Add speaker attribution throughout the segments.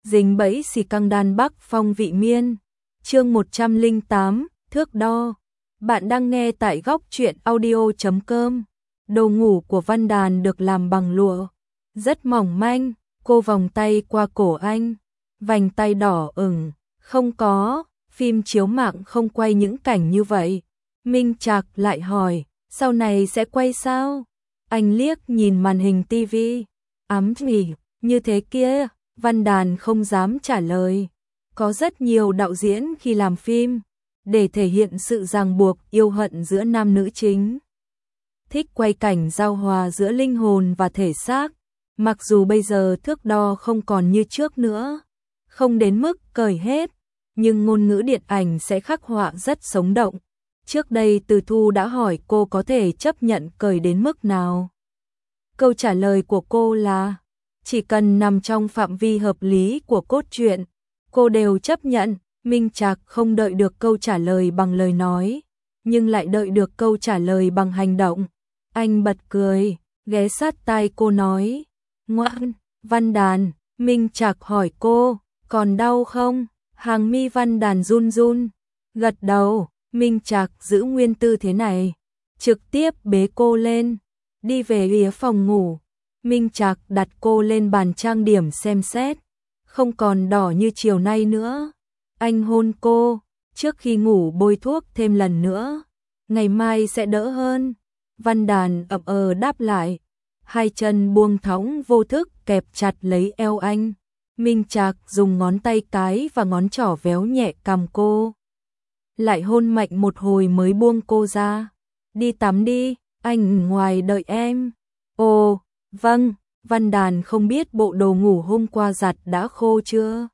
Speaker 1: dính bẫy xì căng đan Bắc Phong Vị Miên. Chương 108, thước đo. Bạn đang nghe tại góc truyện audio.com. Đồ ngủ của Văn Đàn được làm bằng lụa, rất mỏng manh. Cô vòng tay qua cổ anh, vành tay đỏ ửng. Không có, phim chiếu mạng không quay những cảnh như vậy. Minh Trạc lại hỏi, sau này sẽ quay sao? Anh liếc nhìn màn hình tivi. Ám chỉ, như thế kia. Văn Đàn không dám trả lời. Có rất nhiều đạo diễn khi làm phim, để thể hiện sự ràng buộc yêu hận giữa nam nữ chính, thích quay cảnh giao hòa giữa linh hồn và thể xác. Mặc dù bây giờ thước đo không còn như trước nữa, không đến mức cởi hết, nhưng ngôn ngữ điện ảnh sẽ khắc họa rất sống động. Trước đây Từ Thu đã hỏi cô có thể chấp nhận cởi đến mức nào. Câu trả lời của cô là, chỉ cần nằm trong phạm vi hợp lý của cốt truyện, cô đều chấp nhận. Minh Trạc không đợi được câu trả lời bằng lời nói, nhưng lại đợi được câu trả lời bằng hành động. Anh bật cười, ghé sát tai cô nói, ngoan. Văn Đàn. Minh Trạc hỏi cô, còn đau không? Hàng mi Văn Đàn run run, gật đầu. Minh Trạc giữ nguyên tư thế này, trực tiếp bế cô lên, đi về phía phòng ngủ. Minh Trạc đặt cô lên bàn trang điểm xem xét, không còn đỏ như chiều nay nữa. Anh hôn cô, trước khi ngủ bôi thuốc thêm lần nữa, ngày mai sẽ đỡ hơn. Văn Đàn ậm đáp lại, hai chân buông thõng vô thức kẹp chặt lấy eo anh. Minh Trạc dùng ngón tay cái và ngón trỏ véo nhẹ cằm cô, lại hôn mạnh một hồi mới buông cô ra. Đi tắm đi, anh ngoài đợi em. Ồ, vâng. Văn Đàn không biết bộ đồ ngủ hôm qua giặt đã khô chưa.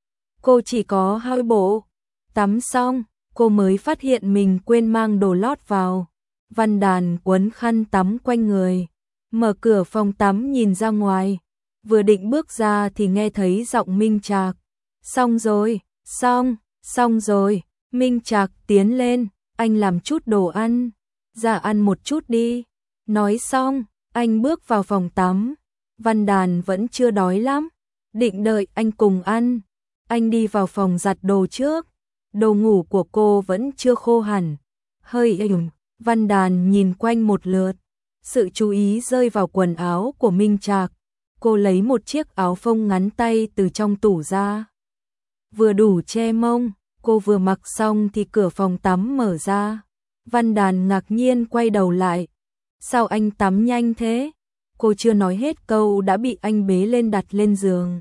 Speaker 1: Cô chỉ có 2 bộ. Tắm xong, cô mới phát hiện mình quên mang đồ lót vào. Văn Đàn quấn khăn tắm quanh người, mở cửa phòng tắm nhìn ra ngoài. Vừa định bước ra thì nghe thấy giọng Minh Trạc. Xong rồi, xong rồi. Minh Trạc tiến lên, anh làm chút đồ ăn, ra ăn một chút đi. Nói xong, anh bước vào phòng tắm. Văn Đàn vẫn chưa đói lắm, định đợi anh cùng ăn. Anh đi vào phòng giặt đồ trước, đồ ngủ của cô vẫn chưa khô hẳn, hơi ẩm. Văn Đàn nhìn quanh một lượt, sự chú ý rơi vào quần áo của Minh Trạc. Cô lấy một chiếc áo phông ngắn tay từ trong tủ ra, vừa đủ che mông. Cô vừa mặc xong thì cửa phòng tắm mở ra. Văn Đàn ngạc nhiên quay đầu lại, sao anh tắm nhanh thế? Cô chưa nói hết câu đã bị anh bế lên đặt lên giường.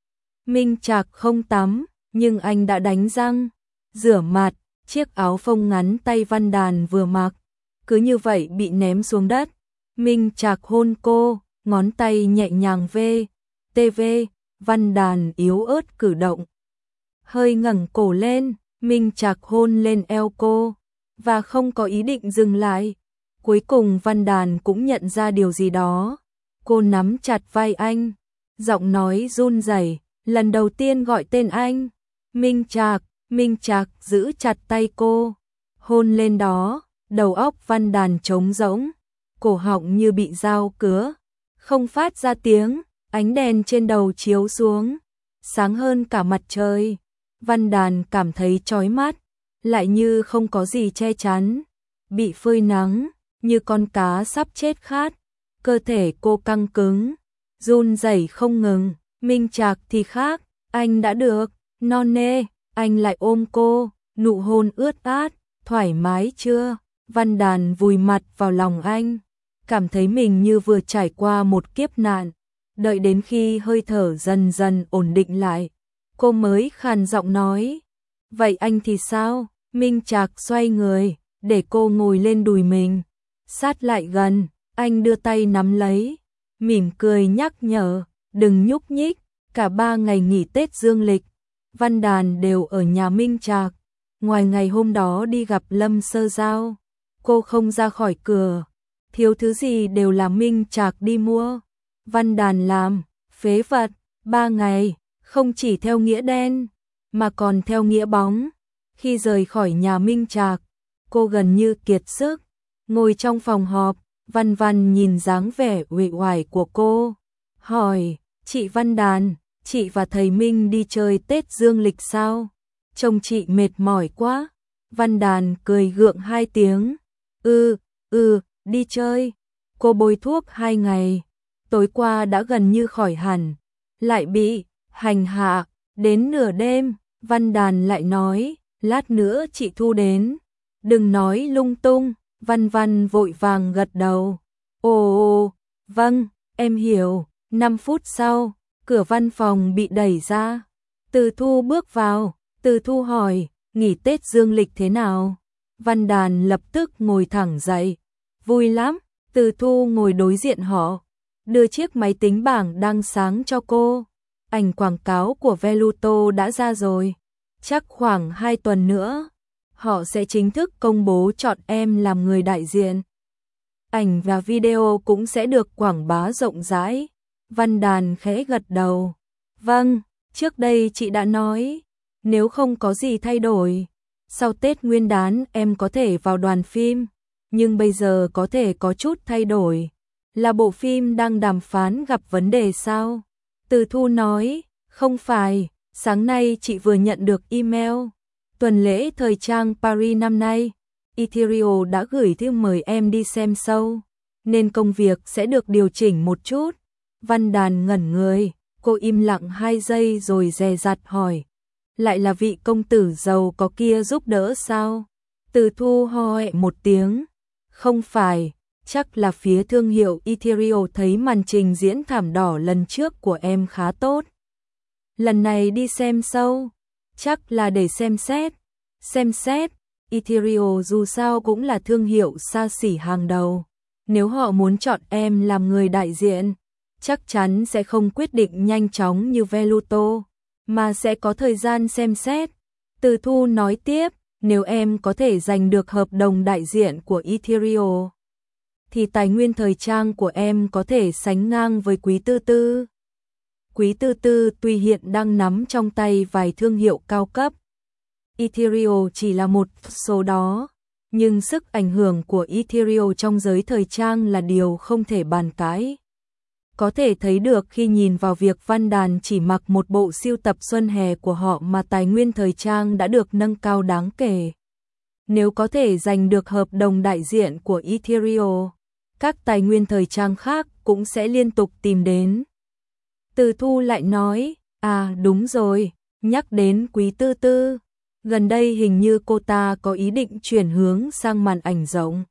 Speaker 1: Minh Trạc không tắm, nhưng anh đã đánh răng, rửa mặt. Chiếc áo phông ngắn tay Văn Đàn vừa mặc, cứ như vậy bị ném xuống đất. Minh Trạc hôn cô, ngón tay nhẹ nhàng TV. Văn Đàn yếu ớt cử động, hơi ngẩng cổ lên. Minh Trạc hôn lên eo cô, và không có ý định dừng lại. Cuối cùng Văn Đàn cũng nhận ra điều gì đó. Cô nắm chặt vai anh, giọng nói run rẩy, lần đầu tiên gọi tên anh. Minh Trạc. Minh Trạc giữ chặt tay cô, hôn lên đó. Đầu óc Văn Đàn trống rỗng, cổ họng như bị dao cứa, không phát ra tiếng. Ánh đèn trên đầu chiếu xuống, sáng hơn cả mặt trời. Văn Đàn cảm thấy chói mắt, lại như không có gì che chắn, bị phơi nắng, như con cá sắp chết khát. Cơ thể cô căng cứng, run rẩy không ngừng. Minh Trạc thì khác, anh đã được, non nê, anh lại ôm cô, nụ hôn ướt át. Thoải mái chưa? Văn Đàn vùi mặt vào lòng anh, cảm thấy mình như vừa trải qua một kiếp nạn. Đợi đến khi hơi thở dần dần ổn định lại, cô mới khàn giọng nói, vậy anh thì sao? Minh Trạc xoay người, để cô ngồi lên đùi mình, sát lại gần. Anh đưa tay nắm lấy, mỉm cười nhắc nhở, đừng nhúc nhích. Cả 3 ngày nghỉ Tết dương lịch, Văn Đàn đều ở nhà Minh Trạc. Ngoài ngày hôm đó đi gặp Lâm Sơ Giao, cô không ra khỏi cửa, thiếu thứ gì đều là Minh Trạc đi mua. Văn Đàn làm phế vật 3 ngày, không chỉ theo nghĩa đen, mà còn theo nghĩa bóng. Khi rời khỏi nhà Minh Trạc, cô gần như kiệt sức, ngồi trong phòng họp. Văn Văn nhìn dáng vẻ uể oải của cô, hỏi, chị Văn Đàn, chị và thầy Minh đi chơi Tết dương lịch sao? Trông chị mệt mỏi quá. Văn Đàn cười gượng 2 tiếng. Đi chơi. Cô bôi thuốc 2 ngày. Tối qua đã gần như khỏi hẳn. Lại bị hành hạ. Đến nửa đêm, Văn Đàn lại nói, lát nữa chị Thu đến. Đừng nói lung tung. Văn Văn vội vàng gật đầu. Ồ, vâng, em hiểu. 5 phút sau, cửa văn phòng bị đẩy ra. Từ Thu bước vào. Từ Thu hỏi, nghỉ Tết dương lịch thế nào? Văn Đàn lập tức ngồi thẳng dậy. Vui lắm. Từ Thu ngồi đối diện họ, đưa chiếc máy tính bảng đang sáng cho cô. Ảnh quảng cáo của Veluto đã ra rồi. Chắc khoảng 2 tuần nữa, họ sẽ chính thức công bố chọn em làm người đại diện. Ảnh và video cũng sẽ được quảng bá rộng rãi. Văn Đàn khẽ gật đầu. Vâng, trước đây chị đã nói, nếu không có gì thay đổi, sau Tết Nguyên đán em có thể vào đoàn phim. Nhưng bây giờ có thể có chút thay đổi. Là bộ phim đang đàm phán gặp vấn đề sao? Từ Thu nói, không phải, sáng nay chị vừa nhận được email. Tuần lễ thời trang Paris năm nay, Ethereal đã gửi thư mời em đi xem show, nên công việc sẽ được điều chỉnh một chút. Văn Đàn ngẩn người, cô im lặng 2 giây rồi dè dặt hỏi. Lại là vị công tử giàu có kia giúp đỡ sao? Từ Thu ho ẹ một tiếng. Không phải, chắc là phía thương hiệu Ethereal thấy màn trình diễn thảm đỏ lần trước của em khá tốt. Lần này đi xem show, chắc là để xem xét. Xem xét, Ethereal dù sao cũng là thương hiệu xa xỉ hàng đầu. Nếu họ muốn chọn em làm người đại diện, chắc chắn sẽ không quyết định nhanh chóng như Veluto, mà sẽ có thời gian xem xét. Từ Thu nói tiếp. Nếu em có thể giành được hợp đồng đại diện của Ethereal, thì tài nguyên thời trang của em có thể sánh ngang với Quý Tư Tư. Quý Tư Tư tuy hiện đang nắm trong tay vài thương hiệu cao cấp, Ethereal chỉ là một số đó, nhưng sức ảnh hưởng của Ethereal trong giới thời trang là điều không thể bàn cãi. Có thể thấy được khi nhìn vào việc Văn Đàn chỉ mặc một bộ sưu tập xuân hè của họ mà tài nguyên thời trang đã được nâng cao đáng kể. Nếu có thể giành được hợp đồng đại diện của Ethereal, các tài nguyên thời trang khác cũng sẽ liên tục tìm đến. Từ Thu lại nói, đúng rồi, nhắc đến Quý Tư Tư, gần đây hình như cô ta có ý định chuyển hướng sang màn ảnh rộng.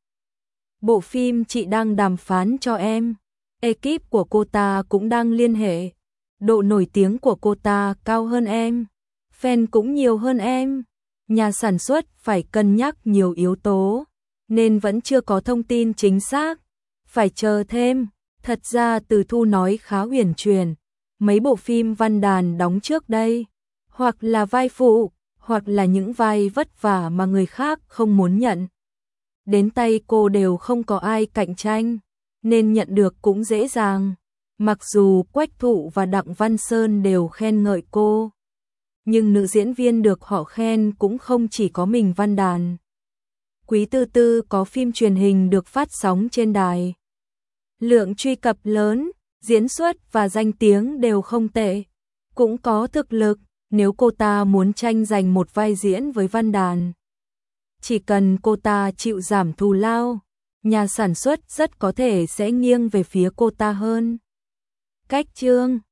Speaker 1: Bộ phim chị đang đàm phán cho em. Ekip của cô ta cũng đang liên hệ. Độ nổi tiếng của cô ta cao hơn em. Fan cũng nhiều hơn em. Nhà sản xuất phải cân nhắc nhiều yếu tố, nên vẫn chưa có thông tin chính xác. Phải chờ thêm. Thật ra Từ Thu nói khá huyền truyền. Mấy bộ phim Văn Đàn đóng trước đây, hoặc là vai phụ, hoặc là những vai vất vả mà người khác không muốn nhận. Đến tay cô đều không có ai cạnh tranh, nên nhận được cũng dễ dàng. Mặc dù Quách Thụ và Đặng Văn Sơn đều khen ngợi cô, nhưng nữ diễn viên được họ khen cũng không chỉ có mình Văn Đàn. Quý Tư Tư có phim truyền hình được phát sóng trên đài. Lượng truy cập lớn, diễn xuất và danh tiếng đều không tệ. Cũng có thực lực, nếu cô ta muốn tranh giành một vai diễn với Văn Đàn. Chỉ cần cô ta chịu giảm thù lao, nhà sản xuất rất có thể sẽ nghiêng về phía cô ta hơn. Cách chương